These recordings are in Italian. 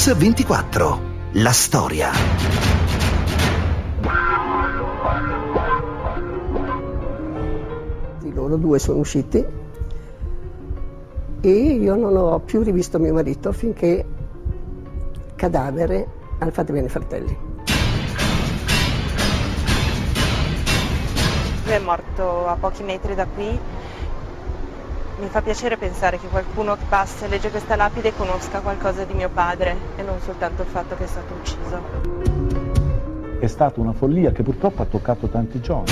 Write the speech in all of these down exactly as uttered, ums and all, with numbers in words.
Mix ventiquattro. La storia. Loro due sono usciti e io non ho più rivisto mio marito finché cadavere al Fate Bene Fratelli. Lui è morto a pochi metri da qui. Mi fa piacere pensare che qualcuno che passa e legge questa lapide conosca qualcosa di mio padre e non soltanto il fatto che è stato ucciso. È stata una follia che purtroppo ha toccato tanti giovani.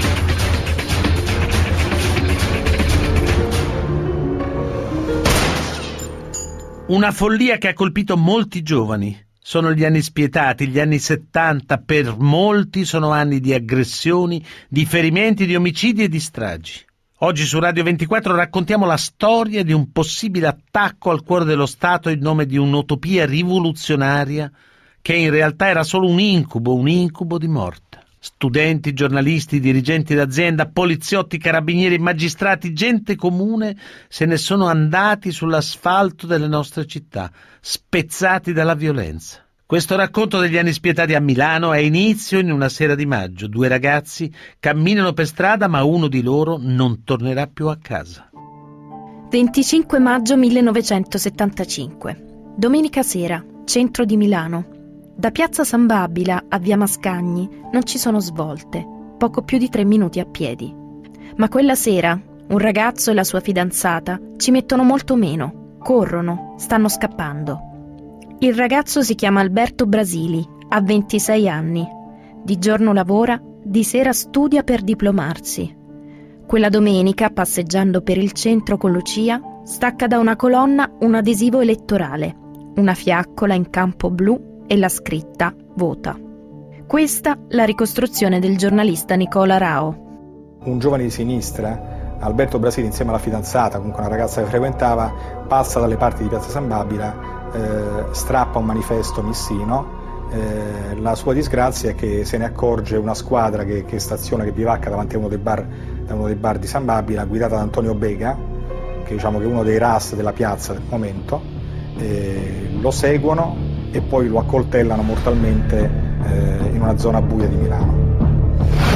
Una follia che ha colpito molti giovani. Sono gli anni spietati, gli anni settanta, per molti sono anni di aggressioni, di ferimenti, di omicidi e di stragi. Oggi su Radio ventiquattro raccontiamo la storia di un possibile attacco al cuore dello Stato in nome di un'utopia rivoluzionaria che in realtà era solo un incubo, un incubo di morte. Studenti, giornalisti, dirigenti d'azienda, poliziotti, carabinieri, magistrati, gente comune se ne sono andati sull'asfalto delle nostre città, spezzati dalla violenza. Questo racconto degli anni spietati a Milano ha inizio in una sera di maggio. Due ragazzi camminano per strada, ma uno di loro non tornerà più a casa. venticinque maggio millenovecentosettantacinque. Domenica sera, centro di Milano. Da piazza San Babila a via Mascagni non ci sono svolte, poco più di tre minuti a piedi. Ma quella sera un ragazzo e la sua fidanzata ci mettono molto meno, corrono, stanno scappando. Il ragazzo si chiama Alberto Brasili, ha ventisei anni. Di giorno lavora, di sera studia per diplomarsi. Quella domenica, passeggiando per il centro con Lucia, stacca da una colonna un adesivo elettorale, una fiaccola in campo blu e la scritta "Vota". Questa la ricostruzione del giornalista Nicola Rao. Un giovane di sinistra, Alberto Brasili, insieme alla fidanzata, comunque una ragazza che frequentava, passa dalle parti di piazza San Babila, eh, strappa un manifesto missino. Eh, la sua disgrazia è che se ne accorge una squadra che, che staziona, che bivacca davanti a uno dei bar, a uno dei bar di San Babila, guidata da Antonio Bega, che diciamo che è uno dei ras della piazza del momento. Eh, lo seguono e poi lo accoltellano mortalmente eh, in una zona buia di Milano.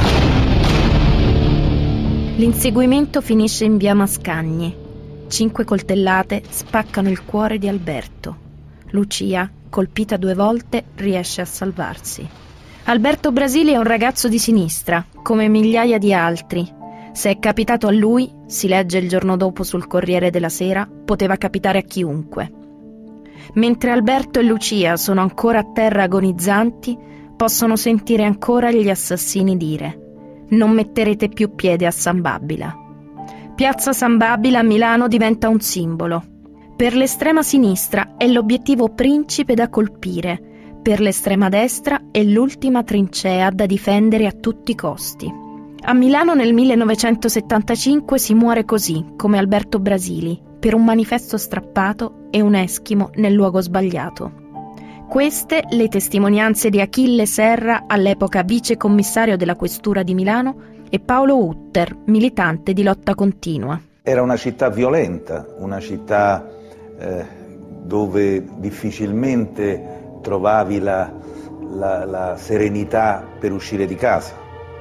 L'inseguimento finisce in via Mascagni. Cinque coltellate spaccano il cuore di Alberto. Lucia, colpita due volte, riesce a salvarsi. Alberto Brasili è un ragazzo di sinistra, come migliaia di altri. Se è capitato a lui, si legge il giorno dopo sul Corriere della Sera, poteva capitare a chiunque. Mentre Alberto e Lucia sono ancora a terra agonizzanti, possono sentire ancora gli assassini dire: non metterete più piede a San Babila. Piazza San Babila a Milano diventa un simbolo. Per l'estrema sinistra è l'obiettivo principe da colpire, per l'estrema destra è l'ultima trincea da difendere a tutti i costi. A Milano nel millenovecentosettantacinque si muore così, come Alberto Brasili, per un manifesto strappato e un eschimo nel luogo sbagliato. Queste le testimonianze di Achille Serra, all'epoca vicecommissario della Questura di Milano, e Paolo Utter, militante di Lotta Continua. Era una città violenta, una città eh, dove difficilmente trovavi la, la, la serenità per uscire di casa,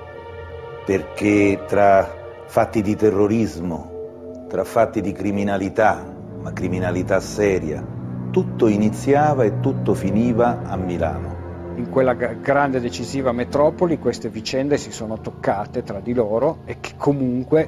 perché tra fatti di terrorismo, tra fatti di criminalità, ma criminalità seria, tutto iniziava e tutto finiva a Milano. In quella grande decisiva metropoli queste vicende si sono toccate tra di loro e che comunque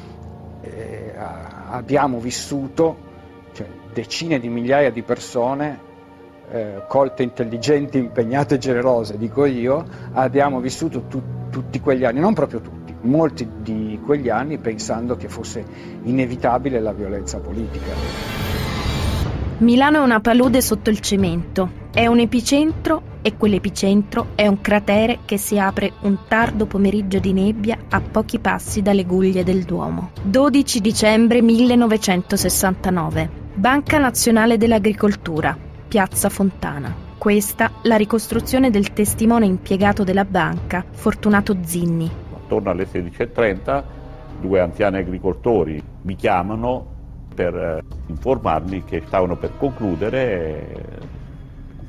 eh, abbiamo vissuto, cioè, decine di migliaia di persone eh, colte, intelligenti, impegnate e generose, dico io, abbiamo vissuto tu, tutti quegli anni, non proprio tutti, molti di quegli anni pensando che fosse inevitabile la violenza politica. Milano è una palude sotto il cemento, è un epicentro e quell'epicentro è un cratere che si apre un tardo pomeriggio di nebbia a pochi passi dalle guglie del Duomo. dodici dicembre millenovecentosessantanove. Banca Nazionale dell'Agricoltura, Piazza Fontana. Questa la ricostruzione del testimone impiegato della banca, Fortunato Zinni. Attorno alle sedici e trenta due anziani agricoltori mi chiamano per informarmi che stavano per concludere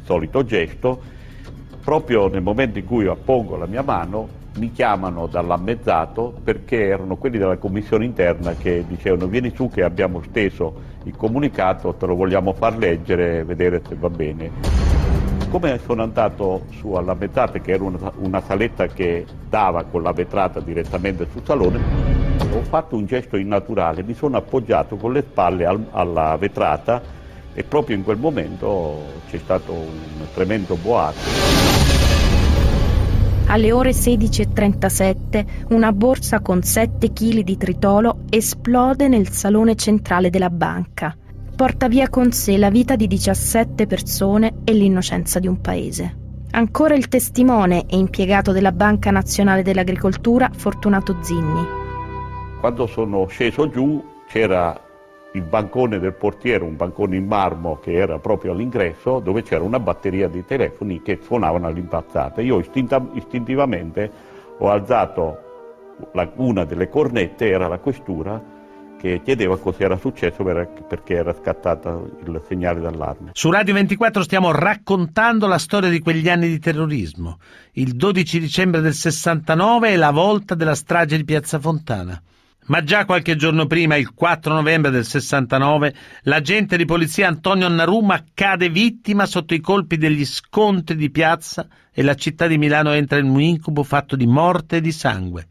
solito gesto, proprio nel momento in cui io appongo la mia mano mi chiamano dall'ammezzato, perché erano quelli della commissione interna che dicevano: vieni su che abbiamo steso il comunicato, te lo vogliamo far leggere, vedere se va bene. Come sono andato su all'ammezzato, che era una, una saletta che dava con la vetrata direttamente sul salone, ho fatto un gesto innaturale, mi sono appoggiato con le spalle al, alla vetrata e proprio in quel momento c'è stato un tremendo boato. Alle ore sedici e trentasette una borsa con sette chili di tritolo esplode nel salone centrale della banca. Porta via con sé la vita di diciassette persone e l'innocenza di un paese. Ancora il testimone e impiegato della Banca Nazionale dell'Agricoltura, Fortunato Zinni. Quando sono sceso giù c'era il bancone del portiere, un bancone in marmo che era proprio all'ingresso, dove c'era una batteria di telefoni che suonavano all'impazzata. Io istinta, istintivamente ho alzato la, una delle cornette, era la questura, che chiedeva cosa era successo perché era scattato il segnale d'allarme. Su Radio ventiquattro stiamo raccontando la storia di quegli anni di terrorismo. Il dodici dicembre del sessantanove è la volta della strage di Piazza Fontana. Ma già qualche giorno prima, il quattro novembre del sessantanove, l'agente di polizia Antonio Annarumma cade vittima sotto i colpi degli scontri di piazza e la città di Milano entra in un incubo fatto di morte e di sangue.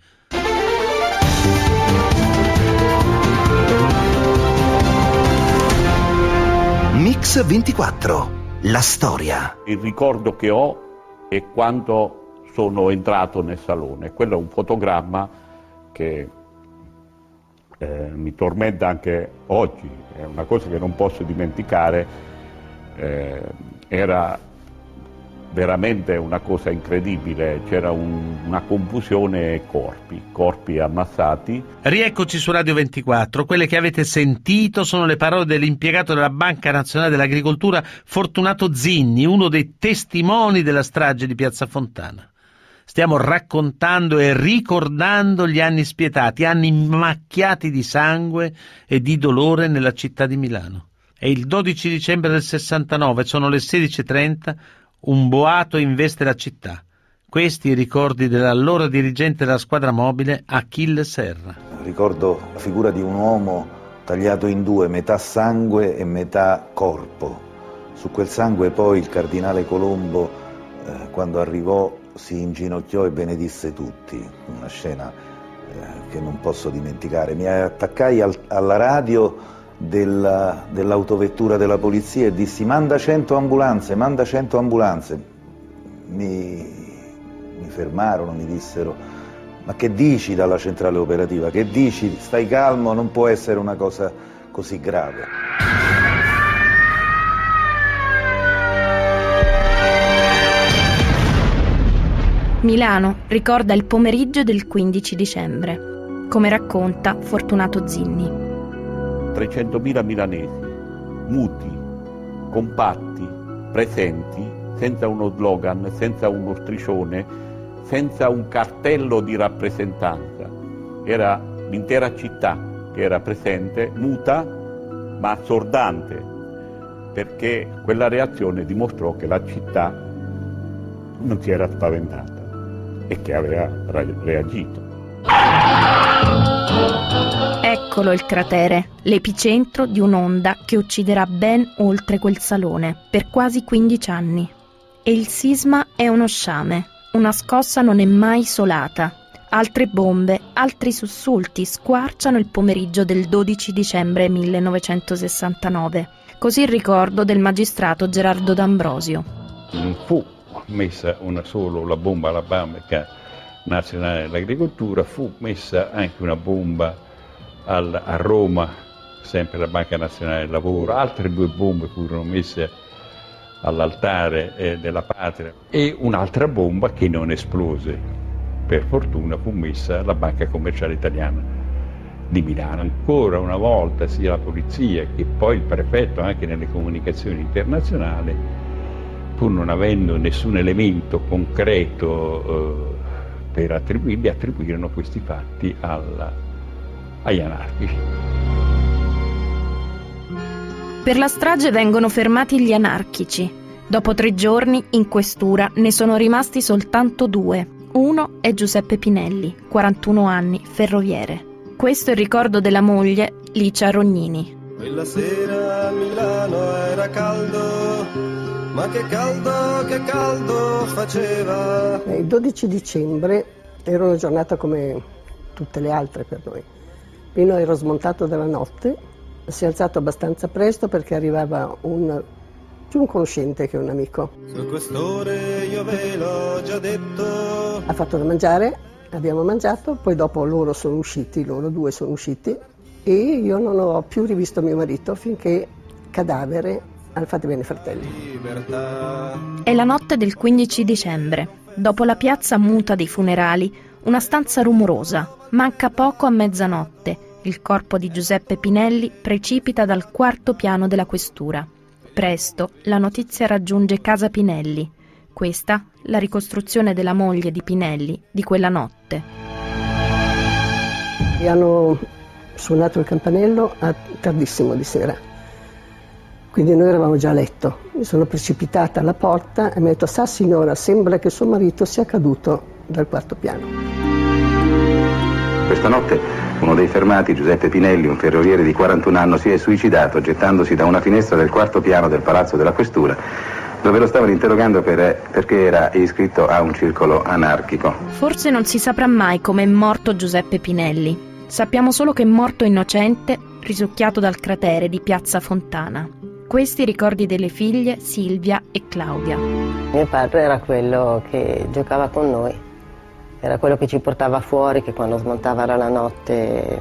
Mix ventiquattro, la storia. Il ricordo che ho è quando sono entrato nel salone. Quello è un fotogramma che Eh, mi tormenta anche oggi, è una cosa che non posso dimenticare. Eh, era veramente una cosa incredibile, c'era un, una confusione e corpi, corpi ammassati. Rieccoci su Radio ventiquattro, quelle che avete sentito sono le parole dell'impiegato della Banca Nazionale dell'Agricoltura Fortunato Zinni, uno dei testimoni della strage di Piazza Fontana. Stiamo raccontando e ricordando gli anni spietati, anni macchiati di sangue e di dolore nella città di Milano. È il dodici dicembre del sessantanove, sono le sedici e trenta, un boato investe la città. Questi i ricordi dell'allora dirigente della squadra mobile, Achille Serra. Ricordo la figura di un uomo tagliato in due, metà sangue e metà corpo. Su quel sangue poi il cardinale Colombo, eh, quando arrivò, si inginocchiò e benedisse tutti, una scena eh, che non posso dimenticare. Mi attaccai al, alla radio della, dell'autovettura della polizia e dissi: manda cento ambulanze, manda cento ambulanze. Mi, mi fermarono, mi dissero: ma che dici dalla centrale operativa? Che dici? Stai calmo, non può essere una cosa così grave. Milano ricorda il pomeriggio del quindici dicembre, come racconta Fortunato Zinni. trecentomila milanesi, muti, compatti, presenti, senza uno slogan, senza uno striscione, senza un cartello di rappresentanza. Era l'intera città che era presente, muta ma assordante, perché quella reazione dimostrò che la città non si era spaventata e che aveva reagito. Eccolo il cratere, l'epicentro di un'onda che ucciderà ben oltre quel salone per quasi quindici anni. E il sisma è uno sciame, una scossa non è mai isolata. Altre bombe, altri sussulti squarciano il pomeriggio del dodici dicembre millenovecentosessantanove. Così il ricordo del magistrato Gerardo D'Ambrosio. Non fu messa una solo la bomba alla Banca Nazionale dell'Agricoltura, fu messa anche una bomba al, a Roma, sempre la Banca Nazionale del Lavoro, altre due bombe furono messe all'altare eh, della patria e un'altra bomba che non esplose, per fortuna, fu messa alla Banca Commerciale Italiana di Milano. Ancora una volta sia la polizia che poi il prefetto, anche nelle comunicazioni internazionali, pur non avendo nessun elemento concreto eh, per attribuirli, attribuirono questi fatti alla, agli anarchici. Per la strage vengono fermati gli anarchici. Dopo tre giorni, in questura, ne sono rimasti soltanto due. Uno è Giuseppe Pinelli, quarantuno anni, ferroviere. Questo è il ricordo della moglie, Licia Rognini. Quella sera a Milano era caldo, ma che caldo, che caldo faceva. Il dodici dicembre era una giornata come tutte le altre per noi. Pino era smontato dalla notte, si è alzato abbastanza presto perché arrivava un, più un conoscente che un amico. Su quest'ore io ve l'ho già detto. Ha fatto da mangiare, abbiamo mangiato, poi dopo loro sono usciti, loro due sono usciti e io non ho più rivisto mio marito finché cadavere al Fate Bene Fratelli. È la notte del quindici dicembre. Dopo la piazza muta dei funerali, una stanza rumorosa. Manca poco a mezzanotte. Il corpo di Giuseppe Pinelli precipita dal quarto piano della questura. Presto la notizia raggiunge casa Pinelli. Questa la ricostruzione della moglie di Pinelli di quella notte. E hanno suonato il campanello a tardissimo di sera. Quindi noi eravamo già a letto. Mi sono precipitata alla porta e mi ha detto: sa signora, sembra che suo marito sia caduto dal quarto piano. Questa notte uno dei fermati, Giuseppe Pinelli, un ferroviere di quarantuno anni, si è suicidato gettandosi da una finestra del quarto piano del Palazzo della Questura, dove lo stavano interrogando per, perché era iscritto a un circolo anarchico. Forse non si saprà mai come è morto Giuseppe Pinelli. Sappiamo solo che è morto innocente, risucchiato dal cratere di Piazza Fontana. Questi i ricordi delle figlie Silvia e Claudia. Mio padre era quello che giocava con noi, era quello che ci portava fuori, che quando smontava la notte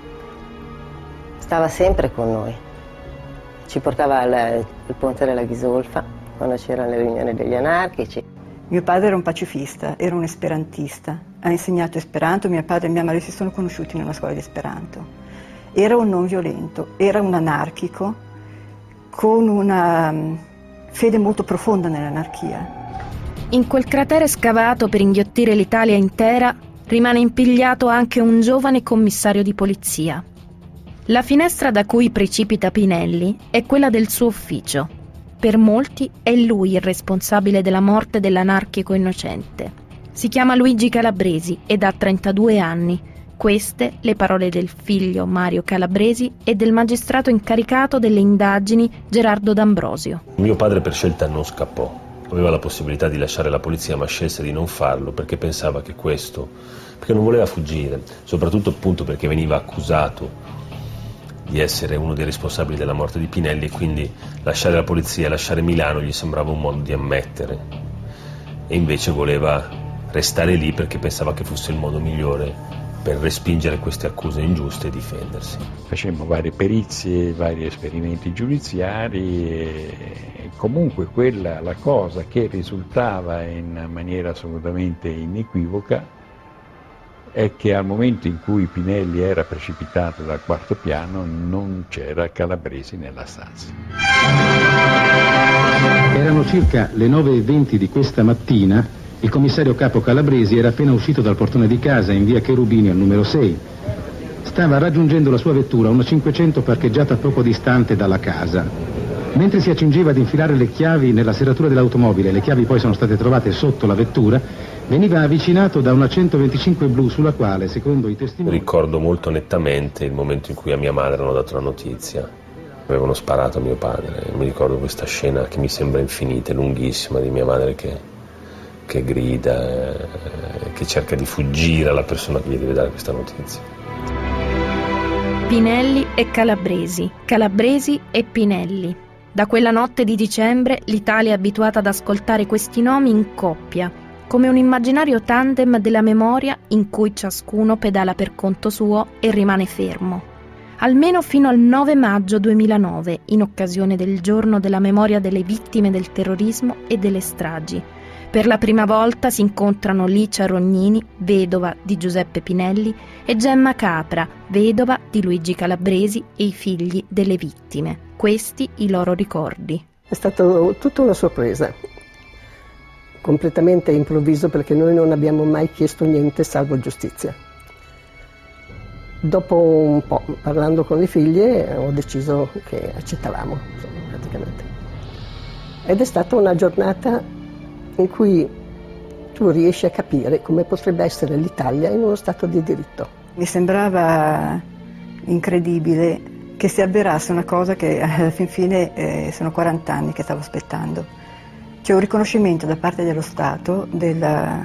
stava sempre con noi. Ci portava al, al ponte della Ghisolfa, quando c'erano le riunioni degli anarchici. Mio padre era un pacifista, era un esperantista, ha insegnato esperanto, mio padre e mia madre si sono conosciuti nella scuola di esperanto. Era un non violento, era un anarchico con una fede molto profonda nell'anarchia. In quel cratere scavato per inghiottire l'Italia intera rimane impigliato anche un giovane commissario di polizia. La finestra da cui precipita Pinelli è quella del suo ufficio. Per molti è lui il responsabile della morte dell'anarchico innocente. Si chiama Luigi Calabresi ed ha trentadue anni. Queste le parole del figlio Mario Calabresi e del magistrato incaricato delle indagini Gerardo D'Ambrosio. Mio padre per scelta non scappò. Aveva la possibilità di lasciare la polizia, ma scelse di non farlo perché pensava che questo, perché non voleva fuggire, soprattutto appunto perché veniva accusato di essere uno dei responsabili della morte di Pinelli e quindi lasciare la polizia, lasciare Milano gli sembrava un modo di ammettere e invece voleva restare lì perché pensava che fosse il modo migliore per respingere queste accuse ingiuste e difendersi. Facemmo varie perizie, vari esperimenti giudiziari e comunque quella, la cosa che risultava in maniera assolutamente inequivoca è che al momento in cui Pinelli era precipitato dal quarto piano non c'era Calabresi nella stanza. Erano circa le nove e venti di questa mattina. Il commissario capo Calabresi era appena uscito dal portone di casa in via Cherubini al numero sei. Stava raggiungendo la sua vettura, una cinquecento parcheggiata poco distante dalla casa. Mentre si accingeva ad infilare le chiavi nella serratura dell'automobile, le chiavi poi sono state trovate sotto la vettura, veniva avvicinato da una centoventicinque blu sulla quale, secondo i testimoni... Ricordo molto nettamente il momento in cui a mia madre hanno dato la notizia. Avevano sparato a mio padre. Mi ricordo questa scena che mi sembra infinita, lunghissima, di mia madre che... che grida, eh, che cerca di fuggire alla persona che gli deve dare questa notizia. Pinelli e Calabresi, Calabresi e Pinelli. Da quella notte di dicembre l'Italia è abituata ad ascoltare questi nomi in coppia, come un immaginario tandem della memoria in cui ciascuno pedala per conto suo e rimane fermo. Almeno fino al nove maggio duemilanove, in occasione del giorno della memoria delle vittime del terrorismo e delle stragi. Per la prima volta si incontrano Licia Rognini, vedova di Giuseppe Pinelli, e Gemma Capra, vedova di Luigi Calabresi e i figli delle vittime. Questi i loro ricordi. È stata tutta una sorpresa, completamente improvviso perché noi non abbiamo mai chiesto niente salvo giustizia. Dopo un po', parlando con le figlie, ho deciso che accettavamo, insomma, praticamente. Ed è stata una giornata in cui tu riesci a capire come potrebbe essere l'Italia in uno stato di diritto. Mi sembrava incredibile che si avverasse una cosa che alla fin fine eh, sono quaranta anni che stavo aspettando. C'è un riconoscimento da parte dello Stato della,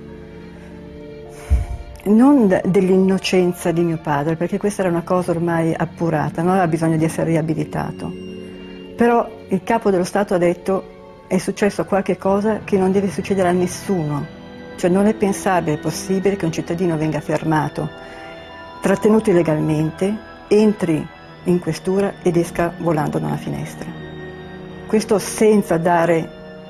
non dell'innocenza di mio padre, perché questa era una cosa ormai appurata, non aveva bisogno di essere riabilitato. Però il capo dello Stato ha detto: è successo qualche cosa che non deve succedere a nessuno, cioè non è pensabile, è possibile che un cittadino venga fermato, trattenuto illegalmente, entri in questura ed esca volando da una finestra. Questo senza dare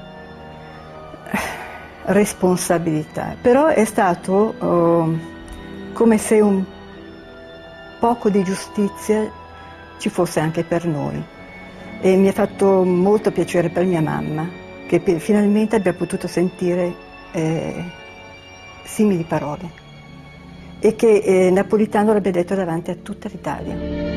responsabilità, però è stato oh, come se un poco di giustizia ci fosse anche per noi. E mi ha fatto molto piacere per mia mamma, che per, finalmente abbia potuto sentire eh, simili parole e che eh, Napolitano l'abbia detto davanti a tutta l'Italia.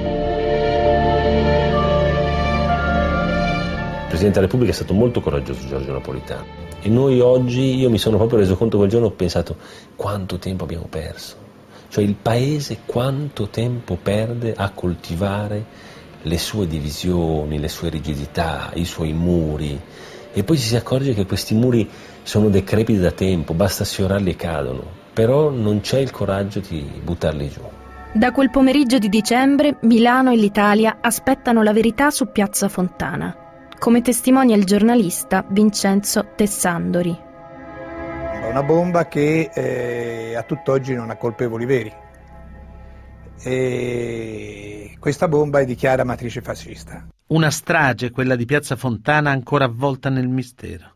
Il Presidente della Repubblica è stato molto coraggioso, Giorgio Napolitano. E noi oggi, io mi sono proprio reso conto quel giorno, ho pensato quanto tempo abbiamo perso. Cioè il Paese quanto tempo perde a coltivare le sue divisioni, le sue rigidità, i suoi muri, e poi ci si accorge che questi muri sono decrepiti da tempo, basta sfiorarli e cadono, però non c'è il coraggio di buttarli giù. Da quel pomeriggio di dicembre Milano e l'Italia aspettano la verità su Piazza Fontana, come testimonia il giornalista Vincenzo Tessandori. Una bomba che eh, a tutt'oggi non ha colpevoli veri. E questa bomba è di chiara matrice fascista. Una strage, quella di Piazza Fontana, ancora avvolta nel mistero.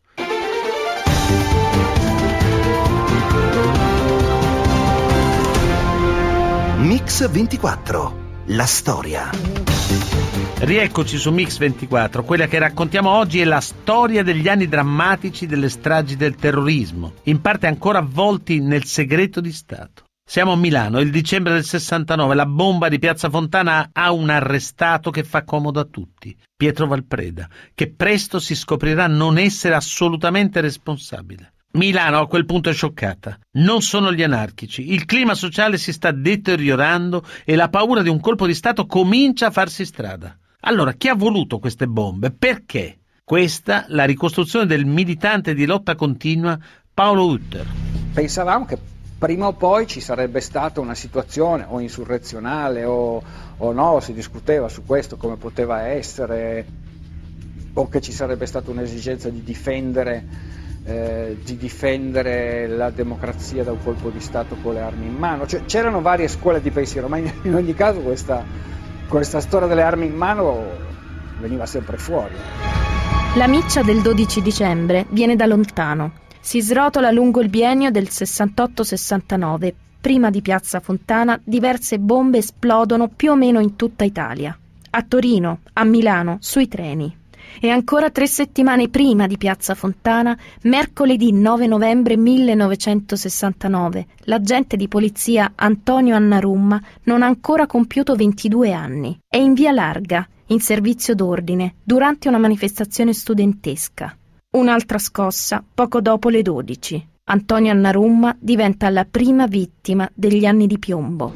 Mix ventiquattro, la storia. Rieccoci su Mix ventiquattro. Quella che raccontiamo oggi è la storia degli anni drammatici delle stragi del terrorismo, in parte ancora avvolti nel segreto di Stato. Siamo a Milano, il dicembre del sessantanove, la bomba di Piazza Fontana ha un arrestato che fa comodo a tutti, Pietro Valpreda, che presto si scoprirà non essere assolutamente responsabile. Milano a quel punto è scioccata. Non sono gli anarchici, il clima sociale si sta deteriorando e la paura di un colpo di Stato comincia a farsi strada. Allora, chi ha voluto queste bombe? Perché? Questa la ricostruzione del militante di lotta continua Paolo Utter. Pensavamo che prima o poi ci sarebbe stata una situazione o insurrezionale o, o no, si discuteva su questo come poteva essere, o che ci sarebbe stata un'esigenza di difendere, eh, di difendere la democrazia da un colpo di Stato con le armi in mano. Cioè, c'erano varie scuole di pensiero, ma in, in ogni caso questa, questa storia delle armi in mano veniva sempre fuori. La miccia del dodici dicembre viene da lontano. Si srotola lungo il biennio del sessantotto sessantanove. Prima di Piazza Fontana diverse bombe esplodono più o meno in tutta Italia. A Torino, a Milano, sui treni. E ancora tre settimane prima di Piazza Fontana, mercoledì nove novembre millenovecentosessantanove, l'agente di polizia Antonio Annarumma non ha ancora compiuto ventidue anni. È in via Larga, in servizio d'ordine, durante una manifestazione studentesca. Un'altra scossa poco dopo le dodici. Antonio Annarumma diventa la prima vittima degli anni di piombo.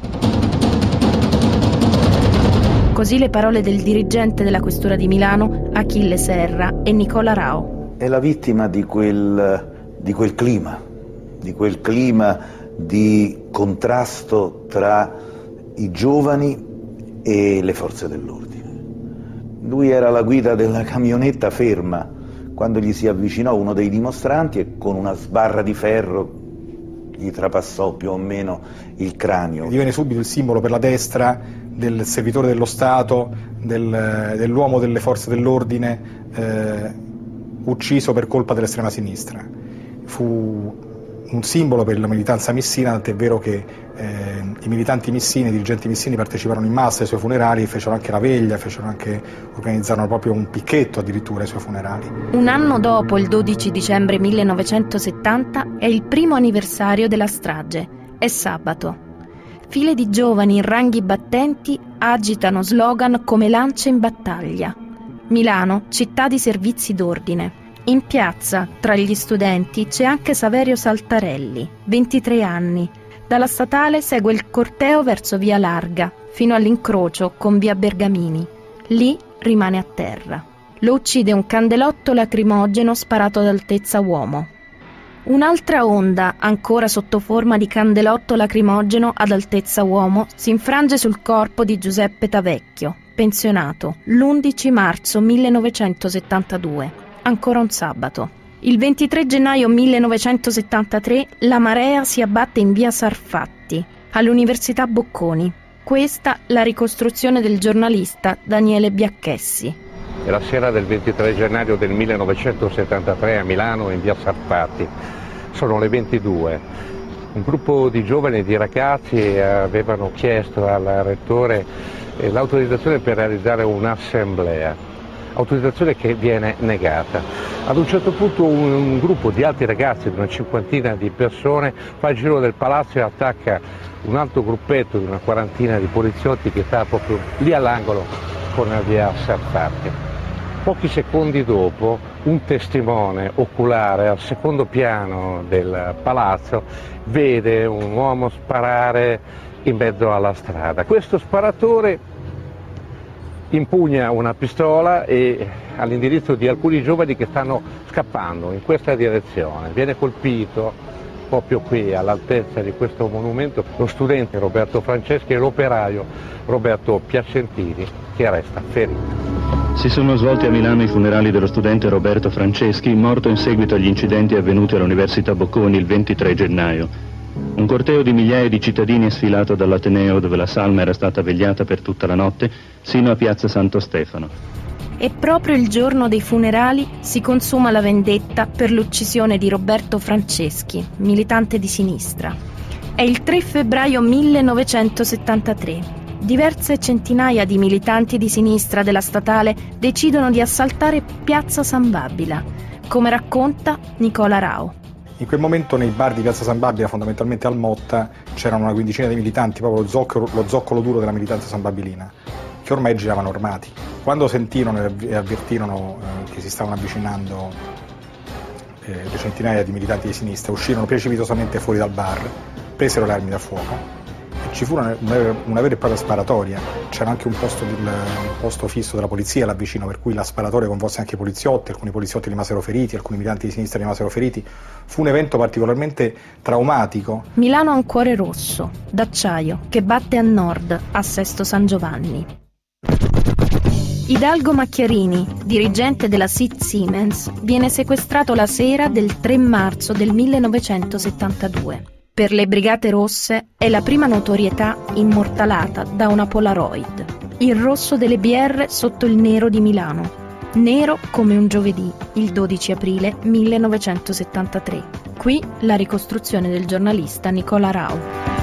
Così le parole del dirigente della questura di Milano, Achille Serra, e Nicola Rao. È la vittima di quel, di quel clima, di quel clima di contrasto tra i giovani e le forze dell'ordine. Lui era alla guida della camionetta ferma quando gli si avvicinò uno dei dimostranti e con una sbarra di ferro gli trapassò più o meno il cranio. Divenne subito il simbolo per la destra del servitore dello Stato, del, dell'uomo delle forze dell'ordine eh, ucciso per colpa dell'estrema sinistra. Fu un simbolo per la militanza missina, tant'è vero che eh, i militanti missini, i dirigenti missini parteciparono in massa ai suoi funerali, fecero anche la veglia, fecero anche, organizzarono proprio un picchetto addirittura ai suoi funerali. Un anno dopo, il dodici dicembre millenovecentosettanta, è il primo anniversario della strage. È sabato. File di giovani in ranghi battenti agitano slogan come lance in battaglia. Milano, città di servizi d'ordine. In piazza, tra gli studenti, c'è anche Saverio Saltarelli, ventitré anni. Dalla statale segue il corteo verso via Larga, fino all'incrocio con via Bergamini. Lì rimane a terra. Lo uccide un candelotto lacrimogeno sparato ad altezza uomo. Un'altra onda, ancora sotto forma di candelotto lacrimogeno ad altezza uomo, si infrange sul corpo di Giuseppe Tavecchio, pensionato, l'undici marzo millenovecentosettantadue, ancora un sabato. Il ventitré gennaio millenovecentosettantatré la marea si abbatte in via Sarfatti, all'Università Bocconi. Questa la ricostruzione del giornalista Daniele Biacchessi. È la sera del ventitré gennaio del millenovecentosettantatré a Milano, in via Sarfatti. Sono le ventidue. Un gruppo di giovani e di ragazzi avevano chiesto al rettore l'autorizzazione per realizzare un'assemblea, autorizzazione che viene negata. Ad un certo punto un, un gruppo di altri ragazzi, di una cinquantina di persone, fa il giro del palazzo e attacca un altro gruppetto di una quarantina di poliziotti che sta proprio lì all'angolo con la via Sarfatti. Pochi secondi dopo un testimone oculare al secondo piano del palazzo vede un uomo sparare in mezzo alla strada. Questo sparatore impugna una pistola e all'indirizzo di alcuni giovani che stanno scappando in questa direzione. Viene colpito proprio qui all'altezza di questo monumento lo studente Roberto Franceschi e l'operaio Roberto Piacentini, che resta ferito. Si sono svolti a Milano i funerali dello studente Roberto Franceschi, morto in seguito agli incidenti avvenuti all'Università Bocconi il ventitré gennaio. Un corteo di migliaia di cittadini è sfilato dall'Ateneo, dove la salma era stata vegliata per tutta la notte, sino a piazza Santo Stefano. E proprio il giorno dei funerali si consuma la vendetta per l'uccisione di Roberto Franceschi, militante di sinistra. È il tre febbraio millenovecentosettantatré. Diverse centinaia di militanti di sinistra della statale decidono di assaltare piazza San Babila, come racconta Nicola Rao. In quel momento nei bar di piazza San Babila, fondamentalmente al Motta, c'erano una quindicina di militanti, proprio lo zoccolo, lo zoccolo duro della militanza sanbabilina, che ormai giravano armati. Quando sentirono e avvertirono eh, che si stavano avvicinando eh, le centinaia di militanti di sinistra, uscirono precipitosamente fuori dal bar, presero le armi da fuoco e ci fu una, una vera e propria sparatoria. C'era anche un posto, del, un posto fisso della polizia là vicino, per cui la sparatoria coinvolse anche i poliziotti, alcuni poliziotti rimasero feriti, alcuni militanti di sinistra rimasero feriti. Fu un evento particolarmente traumatico. Milano ha un cuore rosso, d'acciaio, che batte a nord, a Sesto San Giovanni. Hidalgo Macchiarini, dirigente della S I T Siemens, viene sequestrato la sera del tre marzo del millenovecentosettantadue. Per le Brigate Rosse è la prima notorietà immortalata da una Polaroid. Il rosso delle B R sotto il nero di Milano. Nero come un giovedì, il dodici aprile millenovecentosettantatré. Qui la ricostruzione del giornalista Nicola Rao.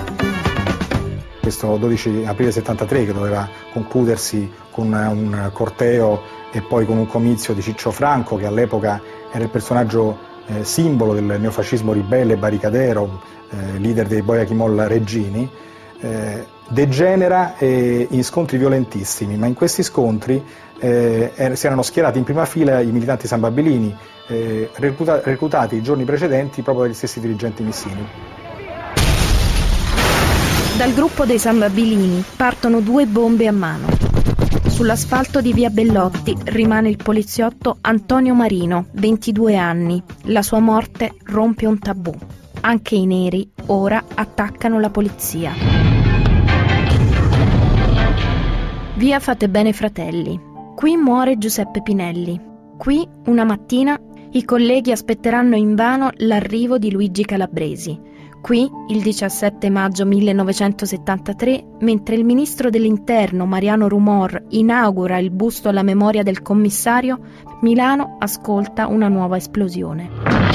Questo dodici aprile settantatré, che doveva concludersi con un corteo e poi con un comizio di Ciccio Franco, che all'epoca era il personaggio eh, simbolo del neofascismo ribelle, barricadero, eh, leader dei Boiachimol Reggini, eh, degenera eh, in scontri violentissimi, ma in questi scontri eh, er- si erano schierati in prima fila i militanti sanbabilini, eh, recluta- reclutati i giorni precedenti proprio dagli stessi dirigenti missini. Dal gruppo dei sanbabilini partono due bombe a mano. Sull'asfalto di via Bellotti rimane il poliziotto Antonio Marino, ventidue anni. La sua morte rompe un tabù. Anche i neri ora attaccano la polizia. Via Fate Bene Fratelli. Qui muore Giuseppe Pinelli. Qui, una mattina, i colleghi aspetteranno invano l'arrivo di Luigi Calabresi. Qui, il diciassette maggio millenovecentosettantatré, mentre il ministro dell'Interno Mariano Rumor inaugura il busto alla memoria del commissario, Milano ascolta una nuova esplosione.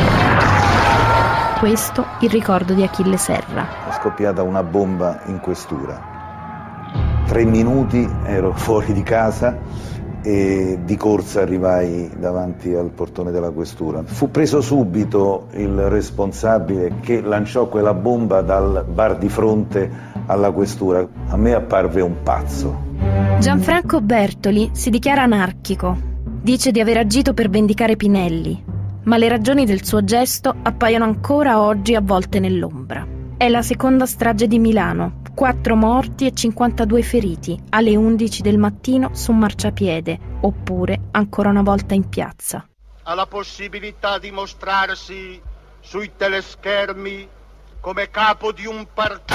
Questo il ricordo di Achille Serra. È scoppiata una bomba in questura. Tre minuti ero fuori di casa e di corsa arrivai davanti al portone della questura. Fu preso subito il responsabile che lanciò quella bomba dal bar di fronte alla questura. A me apparve un pazzo. Gianfranco Bertoli si dichiara anarchico. Dice di aver agito per vendicare Pinelli. Ma le ragioni del suo gesto appaiono ancora oggi avvolte nell'ombra. È la seconda strage di Milano, quattro morti e cinquantadue feriti alle undici del mattino su un marciapiede, oppure ancora una volta in piazza. Ha la possibilità di mostrarsi sui teleschermi come capo di un partito.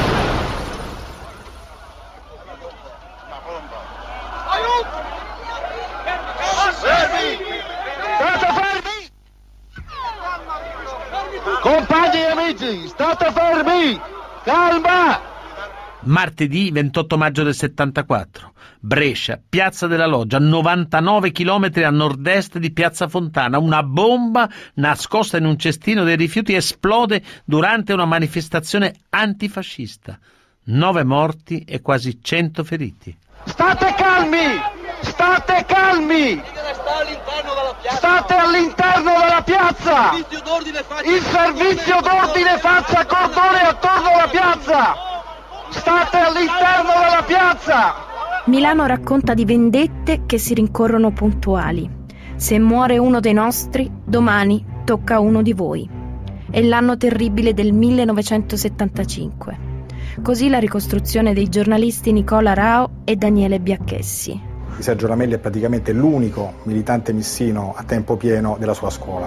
Aiuto! Fermi! State fermi! Compagni e amici, state fermi! Calma! Martedì ventotto maggio del settantaquattro, Brescia, Piazza della Loggia, novantanove chilometri a nord-est di Piazza Fontana. Una bomba nascosta in un cestino dei rifiuti esplode durante una manifestazione antifascista. Nove morti e quasi cento feriti. State calmi! State calmi! State all'interno della piazza! Il servizio d'ordine faccia cordone attorno alla piazza! State all'interno della piazza! Milano racconta di vendette che si rincorrono puntuali. Se muore uno dei nostri, domani tocca a uno di voi. È l'anno terribile del millenovecentosettantacinque. Così la ricostruzione dei giornalisti Nicola Rao e Daniele Biacchessi. Sergio Ramelli è praticamente l'unico militante missino a tempo pieno della sua scuola.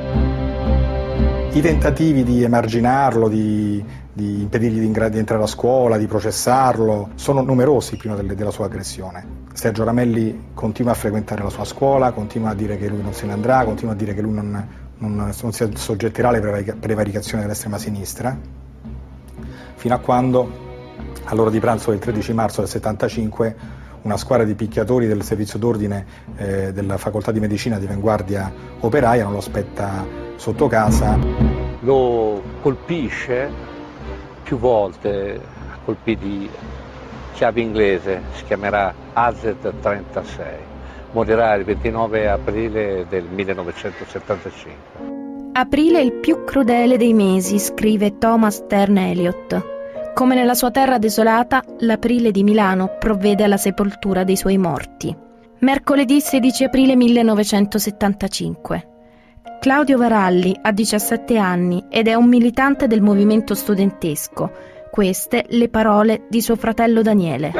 I tentativi di emarginarlo, di, di impedirgli di, ingra- di entrare a scuola, di processarlo, sono numerosi prima delle, della sua aggressione. Sergio Ramelli continua a frequentare la sua scuola, continua a dire che lui non se ne andrà, continua a dire che lui non, non, non si soggetterà alle prevarica- prevaricazioni dell'estrema sinistra, fino a quando, all'ora di pranzo del tredici marzo del settantacinque, una squadra di picchiatori del servizio d'ordine eh, della facoltà di medicina di Avanguardia Operaia non lo aspetta sotto casa. Lo colpisce più volte, colpì di chiave inglese, si chiamerà A Z trentasei. Morirà il ventinove aprile del millenovecentosettantacinque. Aprile è il più crudele dei mesi, scrive Thomas Stern Eliot. Come nella sua terra desolata, l'aprile di Milano provvede alla sepoltura dei suoi morti. Mercoledì sedici aprile millenovecentosettantacinque. Claudio Varalli ha diciassette anni ed è un militante del movimento studentesco. Queste le parole di suo fratello Daniele.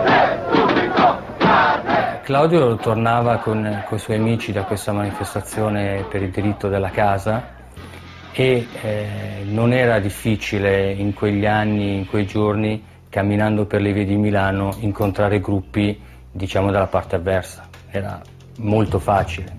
Claudio tornava con, con i suoi amici da questa manifestazione per il diritto della casa e eh, non era difficile in quegli anni, in quei giorni, camminando per le vie di Milano, incontrare gruppi, diciamo, dalla parte avversa. Era molto facile.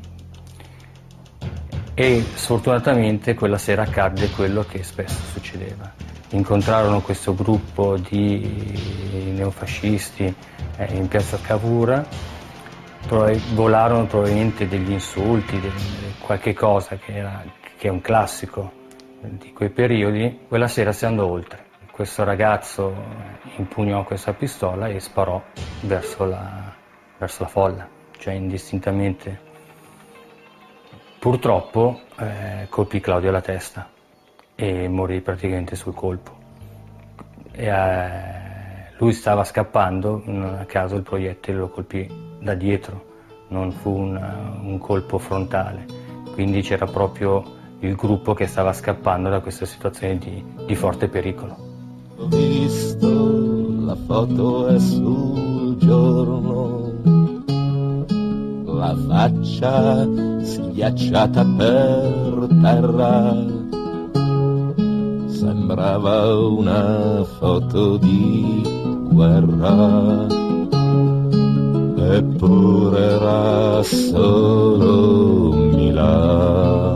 E sfortunatamente quella sera accadde quello che spesso succedeva. Incontrarono questo gruppo di neofascisti eh, in piazza Cavour, poi volarono probabilmente degli insulti, del, qualche cosa che era... che è un classico di quei periodi. Quella sera si andò oltre. Questo ragazzo impugnò questa pistola e sparò verso la, verso la folla, cioè indistintamente. Purtroppo eh, colpì Claudio alla testa e morì praticamente sul colpo. E, eh, lui stava scappando, non a caso il proiettile lo colpì da dietro, non fu un, un colpo frontale, quindi c'era proprio il gruppo che stava scappando da questa situazione di, di forte pericolo. Ho visto la foto è sul giorno, la faccia schiacciata per terra, sembrava una foto di guerra, eppure era solo Milano.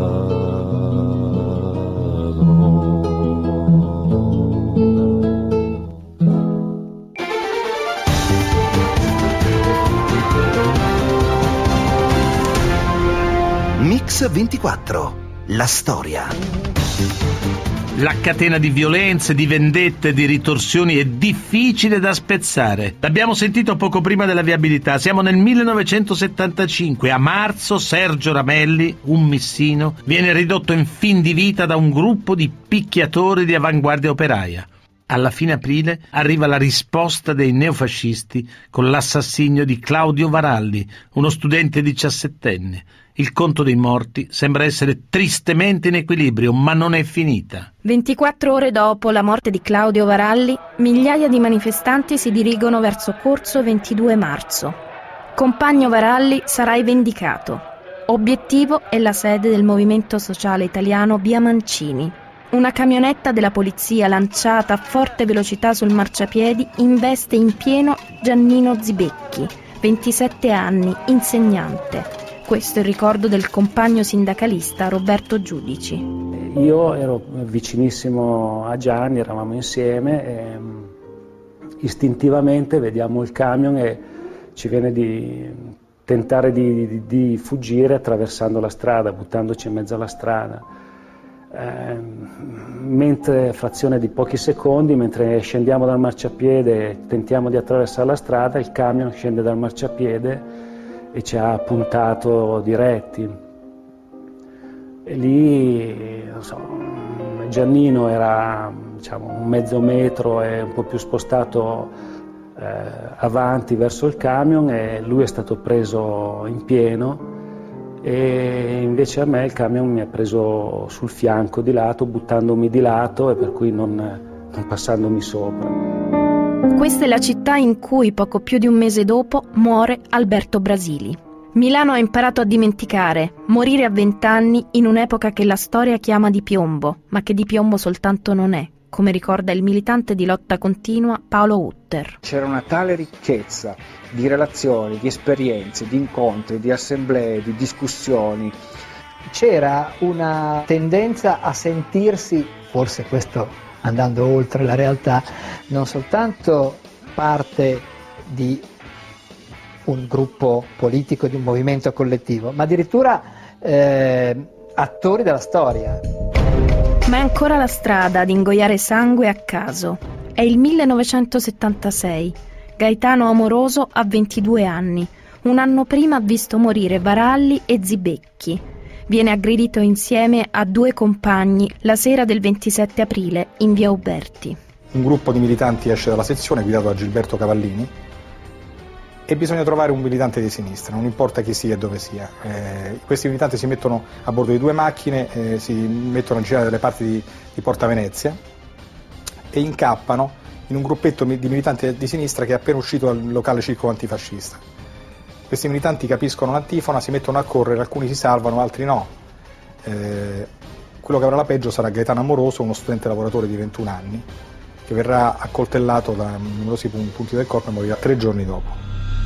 Mix ventiquattro, la storia. La catena di violenze, di vendette, di ritorsioni è difficile da spezzare. L'abbiamo sentito poco prima della viabilità. Siamo nel millenovecentosettantacinque. A marzo Sergio Ramelli, un missino, viene ridotto in fin di vita da un gruppo di picchiatori di Avanguardia Operaia. Alla fine aprile arriva la risposta dei neofascisti con l'assassinio di Claudio Varalli, uno studente diciassettenne. Il conto dei morti sembra essere tristemente in equilibrio, ma non è finita. ventiquattro ore dopo la morte di Claudio Varalli, migliaia di manifestanti si dirigono verso Corso ventidue marzo. Compagno Varalli, sarai vendicato. Obiettivo è la sede del Movimento Sociale Italiano Via Mancini. Una camionetta della polizia lanciata a forte velocità sul marciapiedi investe in pieno Giannino Zibecchi, ventisette anni, insegnante. Questo è il ricordo del compagno sindacalista Roberto Giudici. Io ero vicinissimo a Gianni, eravamo insieme e istintivamente vediamo il camion e ci viene di tentare di, di, di fuggire attraversando la strada, buttandoci in mezzo alla strada. Eh, mentre frazione di pochi secondi, mentre scendiamo dal marciapiede e tentiamo di attraversare la strada, il camion scende dal marciapiede e ci ha puntato diretti. E lì, non so, Giannino era, diciamo, un mezzo metro e un po' più spostato eh, avanti verso il camion e lui è stato preso in pieno. E invece a me il camion mi ha preso sul fianco di lato, buttandomi di lato e per cui non, non passandomi sopra. Questa è la città in cui poco più di un mese dopo muore Alberto Brasili. Milano ha imparato a dimenticare, morire a vent'anni in un'epoca che la storia chiama di piombo, ma che di piombo soltanto non è, come ricorda il militante di lotta continua Paolo Utter. C'era una tale ricchezza di relazioni, di esperienze, di incontri, di assemblee, di discussioni. C'era una tendenza a sentirsi, forse questo andando oltre la realtà, non soltanto parte di un gruppo politico, di un movimento collettivo, ma addirittura eh, attori della storia. Ma è ancora la strada ad ingoiare sangue a caso. È il millenovecentosettantasei. Gaetano Amoroso ha ventidue anni. Un anno prima ha visto morire Varalli e Zibecchi. Viene aggredito insieme a due compagni la sera del ventisette aprile in via Uberti. Un gruppo di militanti esce dalla sezione guidato da Gilberto Cavallini e bisogna trovare un militante di sinistra, non importa chi sia e dove sia. Eh, questi militanti si mettono a bordo di due macchine, eh, si mettono a girare dalle parti di, di Porta Venezia e incappano in un gruppetto di militanti di sinistra che è appena uscito dal locale circolo antifascista. Questi militanti capiscono l'antifona, si mettono a correre, alcuni si salvano, altri no. Eh, quello che avrà la peggio sarà Gaetano Amoroso, uno studente lavoratore di ventuno anni, che verrà accoltellato da numerosi punti del corpo e morirà tre giorni dopo.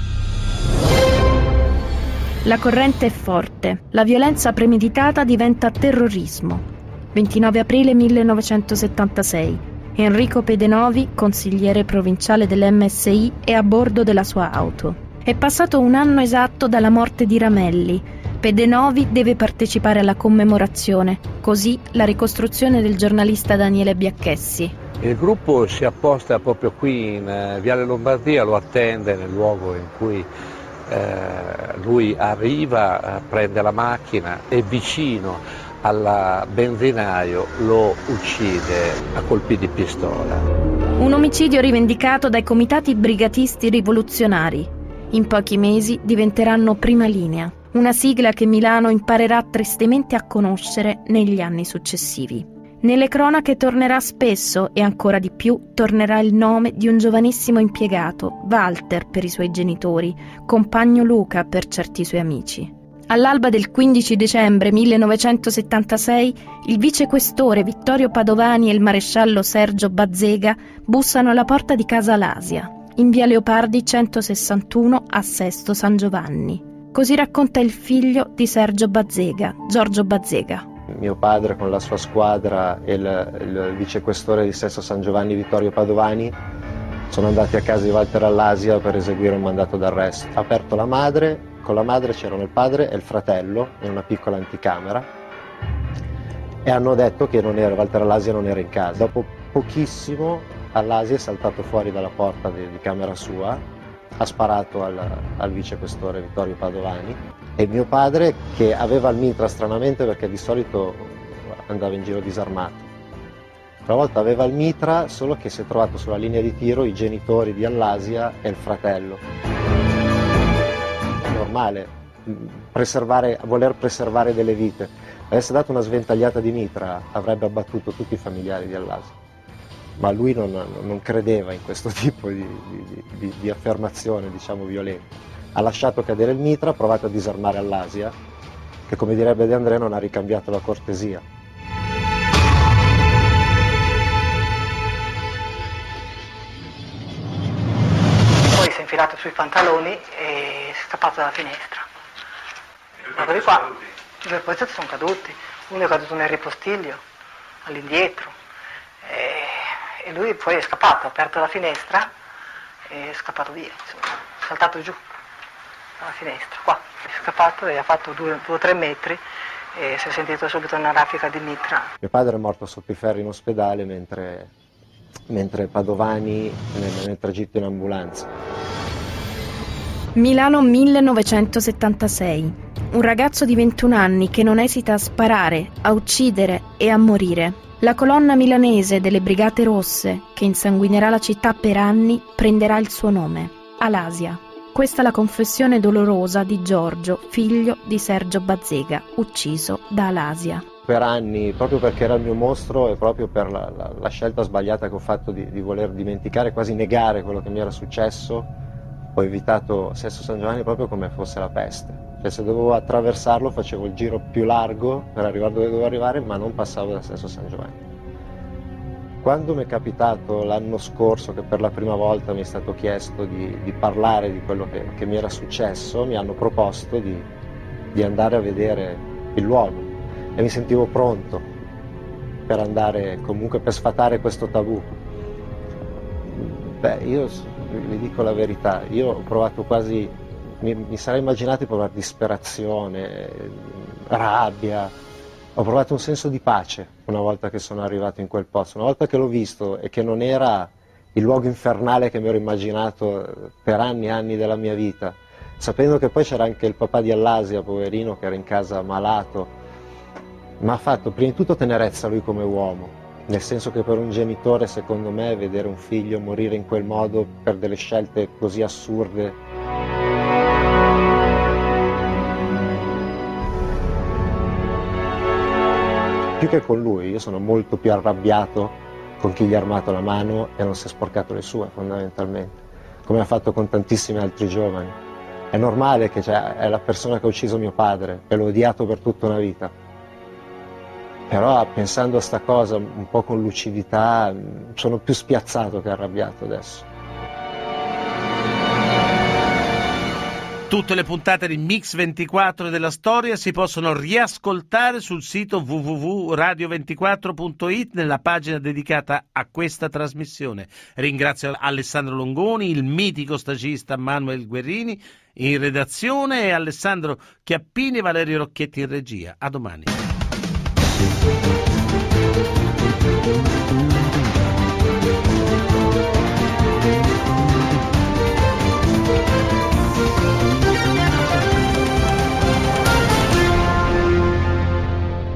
La corrente è forte, la violenza premeditata diventa terrorismo. ventinove aprile millenovecentosettantasei. Enrico Pedenovi, consigliere provinciale dell'M S I, è a bordo della sua auto. È passato un anno esatto dalla morte di Ramelli. Pedenovi deve partecipare alla commemorazione, così la ricostruzione del giornalista Daniele Biacchessi. Il gruppo si apposta proprio qui in Viale Lombardia, lo attende nel luogo in cui eh, lui arriva, prende la macchina e vicino al benzinaio lo uccide a colpi di pistola. Un omicidio rivendicato dai comitati brigatisti rivoluzionari. In pochi mesi diventeranno prima linea, una sigla che Milano imparerà tristemente a conoscere negli anni successivi. Nelle cronache tornerà spesso e ancora di più tornerà il nome di un giovanissimo impiegato, Walter per i suoi genitori, compagno Luca per certi suoi amici. All'alba del quindici dicembre millenovecentosettantasei, il vicequestore Vittorio Padovani e il maresciallo Sergio Bazzega bussano alla porta di casa Lasia, in via Leopardi centosessantuno a Sesto San Giovanni. Così racconta il figlio di Sergio Bazzega, Giorgio Bazzega. Mio padre con la sua squadra e il, il vicequestore di Sesto San Giovanni Vittorio Padovani sono andati a casa di Walter Allasia per eseguire un mandato d'arresto. Ha aperto la madre, con la madre c'erano il padre e il fratello in una piccola anticamera e hanno detto che non era, Walter Allasia non era in casa. Dopo pochissimo Allasia è saltato fuori dalla porta di, di camera sua, ha sparato al, al vicequestore Vittorio Padovani e mio padre, che aveva il mitra stranamente perché di solito andava in giro disarmato, Quella volta aveva il mitra, solo che si è trovato sulla linea di tiro i genitori di Allasia e il fratello. È normale preservare, voler preservare delle vite. Avesse dato una sventagliata di mitra avrebbe abbattuto tutti i familiari di Allasia. Ma lui non, non credeva in questo tipo di, di, di, di affermazione, diciamo, violenta. Ha lasciato cadere il mitra, ha provato a disarmare Allasia, che, come direbbe De André, non ha ricambiato la cortesia. Poi si è infilato sui pantaloni e è scappato dalla finestra. Ecco di qua, i due poliziotti sono caduti, uno è caduto nel ripostiglio, all'indietro, e, e lui poi è scappato, ha aperto la finestra e è scappato via, insomma, è saltato giù dalla finestra, qua, è scappato e ha fatto due o tre metri e si è sentito subito una raffica di mitra. Mio padre è morto sotto i ferri in ospedale mentre, mentre Padovani nel, nel tragitto in ambulanza. Milano millenovecentosettantasei. Un ragazzo di ventuno anni che non esita a sparare, a uccidere e a morire. La colonna milanese delle Brigate Rosse, che insanguinerà la città per anni, prenderà il suo nome, Alasia. Questa è la confessione dolorosa di Giorgio, figlio di Sergio Bazzega, ucciso da Alasia. Per anni, proprio perché era il mio mostro e proprio per la, la, la scelta sbagliata che ho fatto di, di voler dimenticare, quasi negare quello che mi era successo, ho evitato Sesto San Giovanni proprio come fosse la peste. Cioè, se dovevo attraversarlo facevo il giro più largo per arrivare dove dovevo arrivare, ma non passavo da Sesto San Giovanni. Quando mi è capitato l'anno scorso che per la prima volta mi è stato chiesto di, di parlare di quello che, che mi era successo, mi hanno proposto di, di andare a vedere il luogo e mi sentivo pronto per andare, comunque per sfatare questo tabù. Beh, io vi dico la verità, io ho provato quasi, mi, mi sarei immaginato di provare disperazione, rabbia, ho provato un senso di pace una volta che sono arrivato in quel posto, una volta che l'ho visto e che non era il luogo infernale che mi ero immaginato per anni e anni della mia vita, sapendo che poi c'era anche il papà di Allasia, poverino, che era in casa malato, mi ha fatto prima di tutto tenerezza lui come uomo, nel senso che per un genitore, secondo me, vedere un figlio morire in quel modo per delle scelte così assurde. Più che con lui, io sono molto più arrabbiato con chi gli ha armato la mano e non si è sporcato le sue, fondamentalmente, come ha fatto con tantissimi altri giovani. È normale che, cioè, è la persona che ha ucciso mio padre e l'ho odiato per tutta una vita. Però pensando a sta cosa un po' con lucidità, sono più spiazzato che arrabbiato adesso. Tutte le puntate di Mix ventiquattro e della storia si possono riascoltare sul sito w w w punto radio ventiquattro punto i t nella pagina dedicata a questa trasmissione. Ringrazio Alessandro Longoni, il mitico stagista Manuel Guerrini in redazione e Alessandro Chiappini e Valerio Rocchetti in regia. A domani.